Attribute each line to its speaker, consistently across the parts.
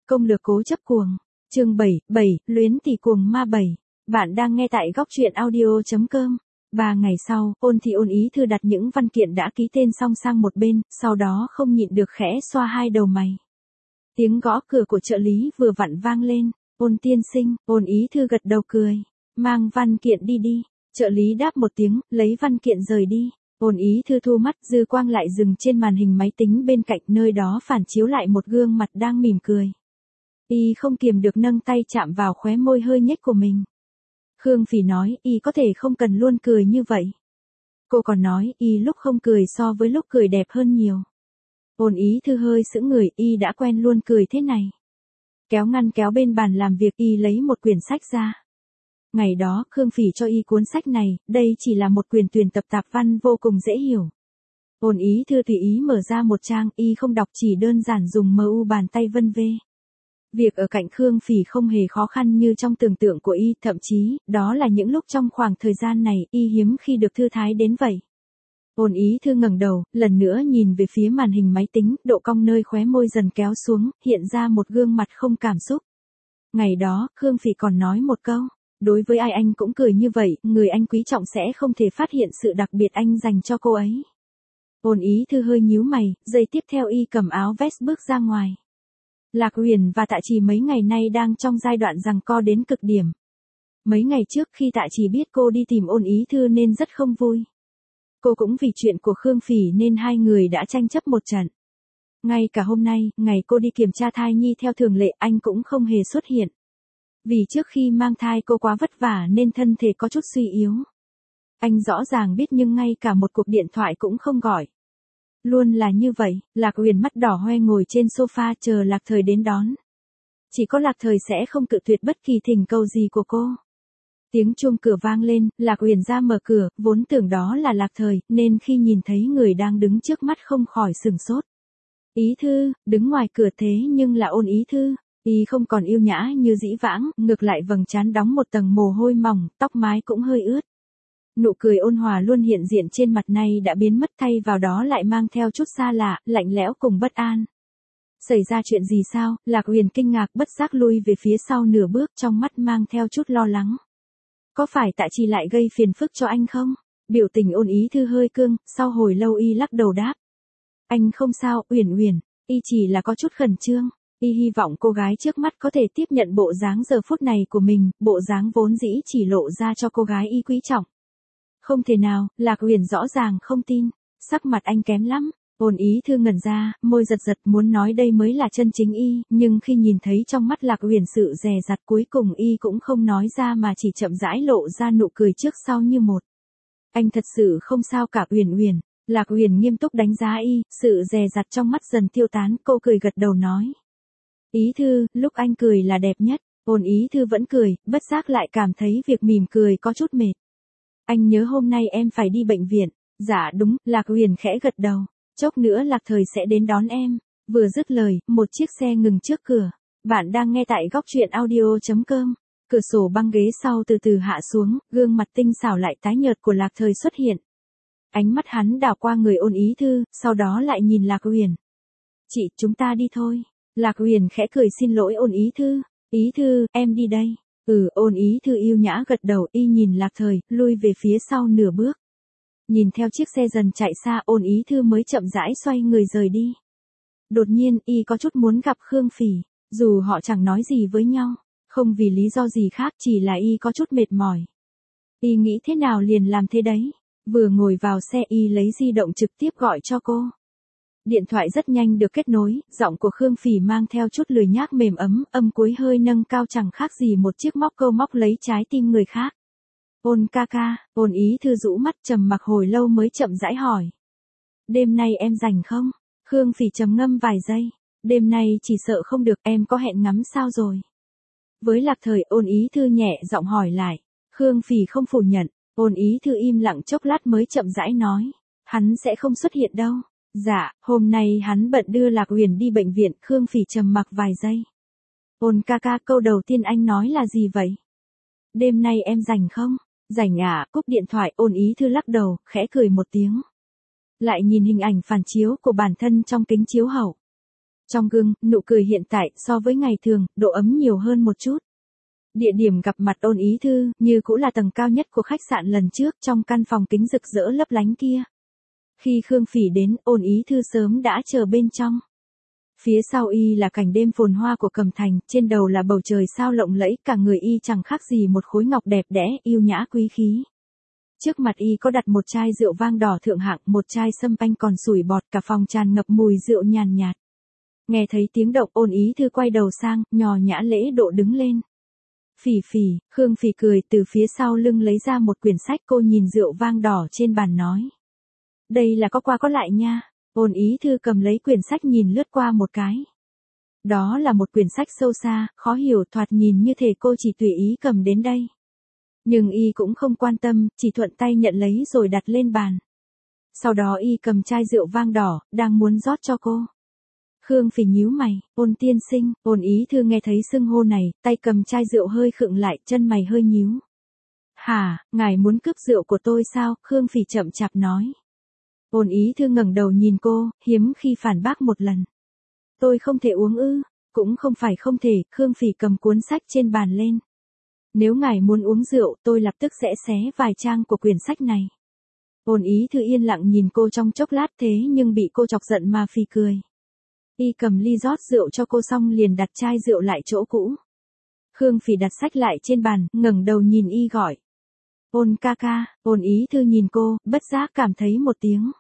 Speaker 1: Công lược cố chấp cuồng. Chương 7, luyến tỷ cuồng ma 7. Bạn đang nghe tại góc truyện audio.com. 3 ngày sau, Ôn Thị Ôn ý thư đặt những văn kiện đã ký tên xong sang một bên, sau đó không nhịn được khẽ xoa hai đầu mày. Tiếng gõ cửa của trợ lý vừa vặn vang lên. Ôn tiên sinh, Ôn ý thư gật đầu cười. Mang văn kiện đi đi. Trợ lý đáp một tiếng, lấy văn kiện rời đi. Ôn ý thư thu mắt, dư quang lại dừng trên màn hình máy tính bên cạnh, nơi đó phản chiếu lại một gương mặt đang mỉm cười. Y không kiềm được nâng tay chạm vào khóe môi hơi nhếch của mình. Khương Phỉ nói, y có thể không cần luôn cười như vậy. Cô còn nói, y lúc không cười so với lúc cười đẹp hơn nhiều. Ôn ý thư hơi sững người, y đã quen luôn cười thế này. Kéo ngăn kéo bên bàn làm việc, y lấy một quyển sách ra. Ngày đó, Khương Phỉ cho y cuốn sách này, đây chỉ là một quyển tuyển tập tạp văn vô cùng dễ hiểu. Ôn ý thư tùy ý mở ra một trang, y không đọc, chỉ đơn giản dùng MU bàn tay vân vê. Việc ở cạnh Khương Phỉ không hề khó khăn như trong tưởng tượng của y, thậm chí, đó là những lúc trong khoảng thời gian này, y hiếm khi được thư thái đến vậy. Ôn ý thư ngẩng đầu, lần nữa nhìn về phía màn hình máy tính, độ cong nơi khóe môi dần kéo xuống, hiện ra một gương mặt không cảm xúc. Ngày đó, Khương Phỉ còn nói một câu, đối với ai anh cũng cười như vậy, người anh quý trọng sẽ không thể phát hiện sự đặc biệt anh dành cho cô ấy. Ôn ý thư hơi nhíu mày, giây tiếp theo y cầm áo vest bước ra ngoài. Lạc Huyền và Tạ Trì mấy ngày nay đang trong giai đoạn giằng co đến cực điểm. Mấy ngày trước khi Tạ Trì biết cô đi tìm Ôn ý thư nên rất không vui. Cô cũng vì chuyện của Khương Phỉ nên hai người đã tranh chấp một trận. Ngay cả hôm nay, ngày cô đi kiểm tra thai nhi theo thường lệ, anh cũng không hề xuất hiện. Vì trước khi mang thai cô quá vất vả nên thân thể có chút suy yếu. Anh rõ ràng biết nhưng ngay cả một cuộc điện thoại cũng không gọi. Luôn là như vậy, Lạc Huyền mắt đỏ hoe ngồi trên sofa chờ Lạc Thời đến đón. Chỉ có Lạc Thời sẽ không cự tuyệt bất kỳ thỉnh cầu gì của cô. Tiếng chuông cửa vang lên, Lạc Huyền ra mở cửa, vốn tưởng đó là Lạc Thời, nên khi nhìn thấy người đang đứng trước mắt không khỏi sửng sốt. Ý thư, đứng ngoài cửa thế nhưng là Ôn ý thư. Y không còn yêu nhã như dĩ vãng, ngược lại vầng trán đóng một tầng mồ hôi mỏng, tóc mái cũng hơi ướt. Nụ cười ôn hòa luôn hiện diện trên mặt này đã biến mất, thay vào đó lại mang theo chút xa lạ, lạnh lẽo cùng bất an. Xảy ra chuyện gì sao? Lạc Huyền kinh ngạc bất giác lui về phía sau nửa bước, trong mắt mang theo chút lo lắng. Có phải Tạ Trì lại gây phiền phức cho anh không? Biểu tình Ôn ý thư hơi cương, sau hồi lâu y lắc đầu đáp. Anh không sao, Uyển Uyển, y chỉ là có chút khẩn trương. Y hy vọng cô gái trước mắt có thể tiếp nhận bộ dáng giờ phút này của mình, bộ dáng vốn dĩ chỉ lộ ra cho cô gái y quý trọng. Không thể nào, Lạc Huyền rõ ràng không tin, sắc mặt anh kém lắm. Ôn ý thư ngẩn ra, môi giật giật muốn nói đây mới là chân chính y, nhưng khi nhìn thấy trong mắt Lạc Huyền sự dè dặt cuối cùng y cũng không nói ra mà chỉ chậm rãi lộ ra nụ cười trước sau như một. Anh thật sự không sao cả Uyển Uyển. Lạc Huyền nghiêm túc đánh giá y, sự dè dặt trong mắt dần tiêu tán, cô cười gật đầu nói. Ý thư, lúc anh cười là đẹp nhất. Ôn ý thư vẫn cười, bất giác lại cảm thấy việc mỉm cười có chút mệt. Anh nhớ hôm nay em phải đi bệnh viện. Dạ đúng, Lạc Huyền khẽ gật đầu. Chốc nữa Lạc Thời sẽ đến đón em. Vừa dứt lời, một chiếc xe ngừng trước cửa. Bạn đang nghe tại góc truyện audio.com. Cửa sổ băng ghế sau từ từ hạ xuống, gương mặt tinh xảo lại tái nhợt của Lạc Thời xuất hiện. Ánh mắt hắn đảo qua người Ôn ý thư, sau đó lại nhìn Lạc Huyền. Chị, chúng ta đi thôi. Lạc Huyền khẽ cười xin lỗi Ôn ý thư. Ý thư, em đi đây. Ôn ý thư yêu nhã gật đầu, y nhìn Lạc Thời, lui về phía sau nửa bước. Nhìn theo chiếc xe dần chạy xa, Ôn ý thư mới chậm rãi xoay người rời đi. Đột nhiên, y có chút muốn gặp Khương Phỉ, dù họ chẳng nói gì với nhau, không vì lý do gì khác, chỉ là y có chút mệt mỏi. Y nghĩ thế nào liền làm thế đấy. Vừa ngồi vào xe y lấy di động trực tiếp gọi cho cô. Điện thoại rất nhanh được kết nối, giọng của Khương Phỉ mang theo chút lười nhác mềm ấm, âm cuối hơi nâng cao chẳng khác gì một chiếc móc câu móc lấy trái tim người khác. Ôn ca ca, Ôn ý thư rũ mắt trầm mặc hồi lâu mới chậm rãi hỏi. Đêm nay em rảnh không? Khương Phỉ trầm ngâm vài giây. Đêm nay chỉ sợ không được, em có hẹn ngắm sao rồi? Với Lạc Thời, Ôn ý thư nhẹ giọng hỏi lại. Khương Phỉ không phủ nhận, Ôn ý thư im lặng chốc lát mới chậm rãi nói. Hắn sẽ không xuất hiện đâu. Dạ, hôm nay hắn bận đưa Lạc Huyền đi bệnh viện. Khương Phỉ trầm mặc vài giây. Ôn ca ca, câu đầu tiên anh nói là gì vậy? Đêm nay em rảnh không? Rảnh à? Cúp điện thoại, Ôn ý thư lắc đầu, khẽ cười một tiếng. Lại nhìn hình ảnh phản chiếu của bản thân trong kính chiếu hậu. Trong gương, nụ cười hiện tại so với ngày thường, độ ấm nhiều hơn một chút. Địa điểm gặp mặt Ôn Ý Thư, như cũ là tầng cao nhất của khách sạn lần trước trong căn phòng kính rực rỡ lấp lánh kia. Khi Khương Phỉ đến, Ôn Ý Thư sớm đã chờ bên trong. Phía sau y là cảnh đêm phồn hoa của Cẩm Thành, trên đầu là bầu trời sao lộng lẫy, cả người y chẳng khác gì một khối ngọc đẹp đẽ, yêu nhã quý khí. Trước mặt y có đặt một chai rượu vang đỏ thượng hạng, một chai sâm panh còn sủi bọt, cả phòng tràn ngập mùi rượu nhàn nhạt. Nghe thấy tiếng động, Ôn Ý Thư quay đầu sang, nhò nhã lễ độ đứng lên. Phỉ Phỉ, Khương Phỉ cười từ phía sau lưng lấy ra một quyển sách, cô nhìn rượu vang đỏ trên bàn nói. Đây là có qua có lại nha. Ôn Ý Thư cầm lấy quyển sách nhìn lướt qua một cái. Đó là một quyển sách sâu xa, khó hiểu, thoạt nhìn như thể cô chỉ tùy ý cầm đến đây. Nhưng y cũng không quan tâm, chỉ thuận tay nhận lấy rồi đặt lên bàn. Sau đó y cầm chai rượu vang đỏ, đang muốn rót cho cô. Khương Phỉ nhíu mày, Ôn tiên sinh. Ôn Ý Thư nghe thấy xưng hô này, tay cầm chai rượu hơi khựng lại, chân mày hơi nhíu. Hả, ngài muốn cướp rượu của tôi sao? Khương Phỉ chậm chạp nói. Ôn Ý Thư ngẩng đầu nhìn cô, hiếm khi phản bác một lần. Tôi không thể uống ư? Cũng không phải không thể. Khương Phỉ cầm cuốn sách trên bàn lên. Nếu ngài muốn uống rượu, tôi lập tức sẽ xé vài trang của quyển sách này. Ôn Ý Thư yên lặng nhìn cô trong chốc lát, thế nhưng bị cô chọc giận mà phì cười. Y cầm ly rót rượu cho cô xong liền đặt chai rượu lại chỗ cũ. Khương Phỉ đặt sách lại trên bàn, ngẩng đầu nhìn y gọi. Ôn ca ca. Ôn Ý Thư nhìn cô, bất giác cảm thấy một tiếng.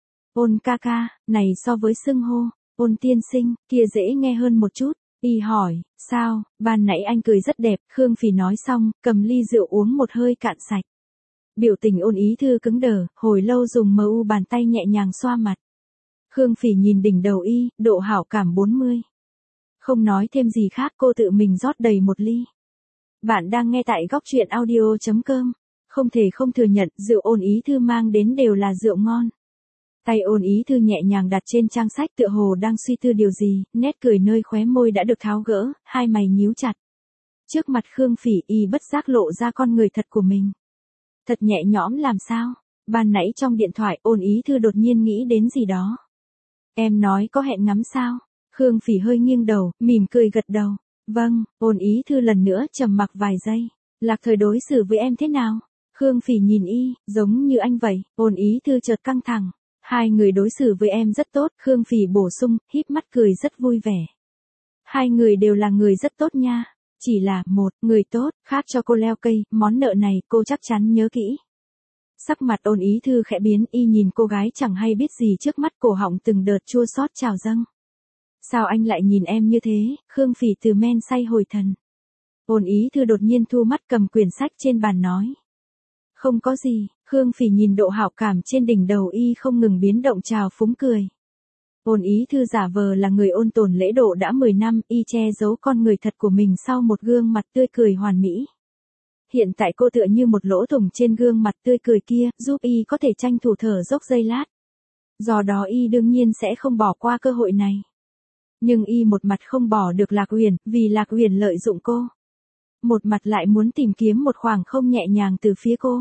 Speaker 1: Ôn ca ca, này so với xưng hô, Ôn tiên sinh, kia dễ nghe hơn một chút. Y hỏi, sao, ban nãy anh cười rất đẹp. Khương Phỉ nói xong, cầm ly rượu uống một hơi cạn sạch. Biểu tình Ôn Ý Thư cứng đờ, hồi lâu dùng mờ u bàn tay nhẹ nhàng xoa mặt. Khương Phỉ nhìn đỉnh đầu y, độ hảo cảm 40. Không nói thêm gì khác, cô tự mình rót đầy một ly. Bạn đang nghe tại góc truyện audio.com. Không thể không thừa nhận, rượu Ôn Ý Thư mang đến đều là rượu ngon. Tay Ôn Ý Thư nhẹ nhàng đặt trên trang sách, tựa hồ đang suy tư điều gì, nét cười nơi khóe môi đã được tháo gỡ, hai mày nhíu chặt. Trước mặt Khương Phỉ, y bất giác lộ ra con người thật của mình. Thật nhẹ nhõm làm sao? Ban nãy trong điện thoại, Ôn Ý Thư đột nhiên nghĩ đến gì đó. Em nói có hẹn ngắm sao? Khương Phỉ hơi nghiêng đầu, mỉm cười gật đầu. Vâng. Ôn Ý Thư lần nữa trầm mặc vài giây. Lạc Thời đối xử với em thế nào? Khương Phỉ nhìn y, giống như anh vậy. Ôn Ý Thư chợt căng thẳng. Hai người đối xử với em rất tốt. Khương Phỉ bổ sung, híp mắt cười rất vui vẻ. Hai người đều là người rất tốt nha. Chỉ là một người tốt, khác cho cô leo cây, món nợ này cô chắc chắn nhớ kỹ. Sắc mặt Ôn Ý Thư khẽ biến, y nhìn cô gái chẳng hay biết gì trước mắt, cổ họng từng đợt chua xót trào dâng. Sao anh lại nhìn em như thế? Khương Phỉ từ men say hồi thần. Ôn Ý Thư đột nhiên thu mắt cầm quyển sách trên bàn nói. Không có gì. Khương Phỉ nhìn độ hảo cảm trên đỉnh đầu y không ngừng biến động, trào phúng cười. Ôn Ý Thư giả vờ là người ôn tồn lễ độ đã 10 năm, y che giấu con người thật của mình sau một gương mặt tươi cười hoàn mỹ. Hiện tại cô tựa như một lỗ thủng trên gương mặt tươi cười kia, giúp y có thể tranh thủ thở dốc giây lát. Do đó y đương nhiên sẽ không bỏ qua cơ hội này. Nhưng y một mặt không bỏ được Lạc Uyển, vì Lạc Uyển lợi dụng cô. Một mặt lại muốn tìm kiếm một khoảng không nhẹ nhàng từ phía cô.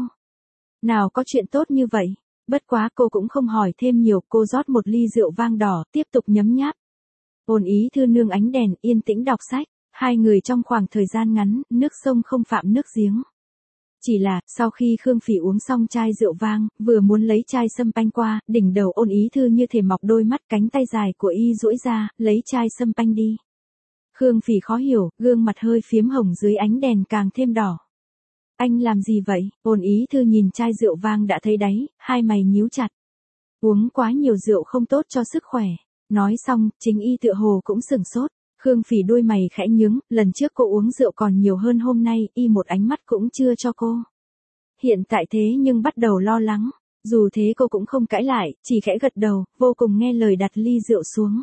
Speaker 1: Nào có chuyện tốt như vậy. Bất quá cô cũng không hỏi thêm nhiều, cô rót một ly rượu vang đỏ, tiếp tục nhấm nháp. Ôn Ý Thư nương ánh đèn, yên tĩnh đọc sách. Hai người trong khoảng thời gian ngắn, nước sông không phạm nước giếng. Chỉ là, sau khi Khương Phỉ uống xong chai rượu vang, vừa muốn lấy chai sâm panh qua, đỉnh đầu Ôn Ý Thư như thể mọc đôi mắt, cánh tay dài của y duỗi ra, lấy chai sâm panh đi. Khương Phỉ khó hiểu, gương mặt hơi phiếm hồng dưới ánh đèn càng thêm đỏ. Anh làm gì vậy? Ôn Ý Thư nhìn chai rượu vang đã thấy đáy, hai mày nhíu chặt. Uống quá nhiều rượu không tốt cho sức khỏe. Nói xong, chính y tựa hồ cũng sửng sốt. Khương Phỉ đôi mày khẽ nhướng, lần trước cô uống rượu còn nhiều hơn hôm nay, y một ánh mắt cũng chưa cho cô. Hiện tại thế nhưng bắt đầu lo lắng. Dù thế cô cũng không cãi lại, chỉ khẽ gật đầu, vô cùng nghe lời đặt ly rượu xuống.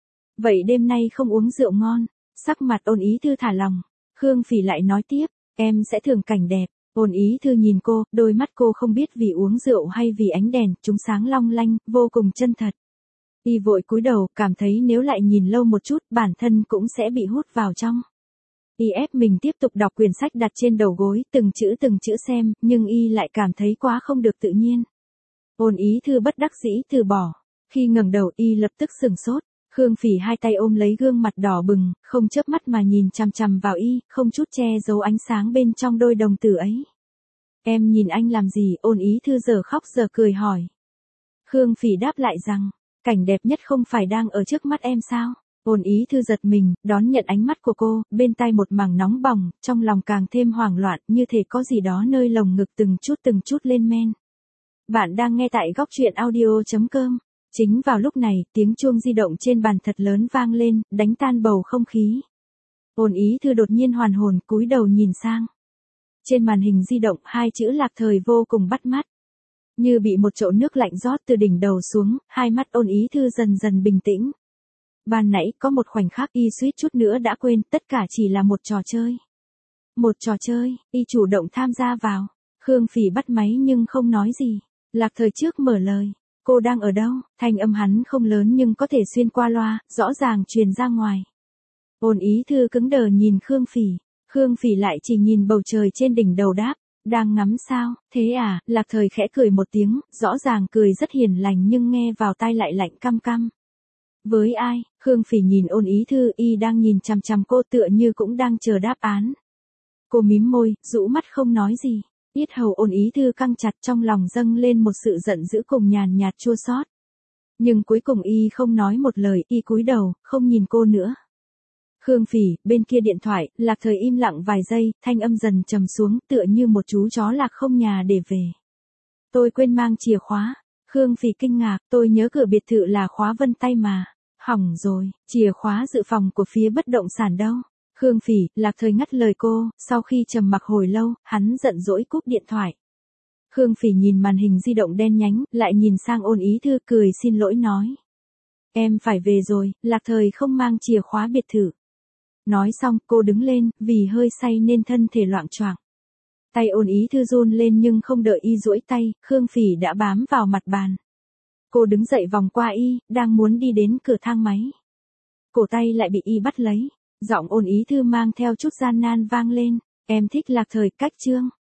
Speaker 1: Vậy đêm nay không uống rượu ngon. Sắc mặt Ôn Ý Thư thả lòng. Khương Phỉ lại nói tiếp, em sẽ thưởng cảnh đẹp. Ôn Ý Thư nhìn cô, đôi mắt cô không biết vì uống rượu hay vì ánh đèn, chúng sáng long lanh, vô cùng chân thật. Y vội cúi đầu, cảm thấy nếu lại nhìn lâu một chút, bản thân cũng sẽ bị hút vào trong. Y ép mình tiếp tục đọc quyển sách đặt trên đầu gối, từng chữ xem, nhưng y lại cảm thấy quá không được tự nhiên. Ôn Ý Thư bất đắc dĩ từ bỏ. Khi ngẩng đầu y lập tức sửng sốt. Khương Phỉ hai tay ôm lấy gương mặt đỏ bừng, không chớp mắt mà nhìn chằm chằm vào y, không chút che giấu ánh sáng bên trong đôi đồng tử ấy. Em nhìn anh làm gì? Ôn Ý Thư giờ khóc giờ cười hỏi. Khương Phỉ đáp lại rằng, cảnh đẹp nhất không phải đang ở trước mắt em sao? Ôn Ý Thư giật mình, đón nhận ánh mắt của cô, bên tai một mảng nóng bỏng, trong lòng càng thêm hoảng loạn, như thể có gì đó nơi lồng ngực từng chút lên men. Bạn đang nghe tại góc truyện audio.com. Chính vào lúc này, tiếng chuông di động trên bàn thật lớn vang lên, đánh tan bầu không khí. Ôn Ý Thư đột nhiên hoàn hồn, cúi đầu nhìn sang. Trên màn hình di động, hai chữ Lạc Thời vô cùng bắt mắt. Như bị một chậu nước lạnh rót từ đỉnh đầu xuống, hai mắt Ôn Ý Thư dần dần bình tĩnh. Ban nãy có một khoảnh khắc y suýt chút nữa đã quên, tất cả chỉ là một trò chơi. Một trò chơi, y chủ động tham gia vào. Khương Phỉ bắt máy nhưng không nói gì. Lạc Thời trước mở lời. Cô đang ở đâu? Thanh âm hắn không lớn nhưng có thể xuyên qua loa, rõ ràng truyền ra ngoài. Ôn Ý Thư cứng đờ nhìn Khương Phỉ. Khương Phỉ lại chỉ nhìn bầu trời trên đỉnh đầu đáp. Đang ngắm sao? Thế à? Lạc Thời khẽ cười một tiếng, rõ ràng cười rất hiền lành nhưng nghe vào tai lại lạnh căm căm. Với ai? Khương Phỉ nhìn Ôn Ý Thư, y đang nhìn chằm chằm cô tựa như cũng đang chờ đáp án. Cô mím môi, rũ mắt không nói gì. Yết hầu Ôn Ý Thư căng chặt, trong lòng dâng lên một sự giận dữ cùng nhàn nhạt chua xót. Nhưng cuối cùng y không nói một lời, y cúi đầu, không nhìn cô nữa. Khương Phỉ, bên kia điện thoại, Lạc Thời im lặng vài giây, thanh âm dần trầm xuống, tựa như một chú chó lạc không nhà để về. Tôi quên mang chìa khóa. Khương Phỉ kinh ngạc, tôi nhớ cửa biệt thự là khóa vân tay mà. Hỏng rồi, chìa khóa dự phòng của phía bất động sản đâu? Khương Phỉ, Lạc Thời ngắt lời cô, sau khi trầm mặc hồi lâu, hắn giận dỗi cúp điện thoại. Khương Phỉ nhìn màn hình di động đen nhánh, lại nhìn sang Ôn Ý Thư cười xin lỗi nói. Em phải về rồi, Lạc Thời không mang chìa khóa biệt thự. Nói xong, cô đứng lên, vì hơi say nên thân thể loạng choạng. Tay Ôn Ý Thư run lên nhưng không đợi y duỗi tay, Khương Phỉ đã bám vào mặt bàn. Cô đứng dậy vòng qua y, đang muốn đi đến cửa thang máy. Cổ tay lại bị y bắt lấy. Giọng Ôn Ý Thư mang theo chút gian nan vang lên. Em thích Lạc Thời cách chương.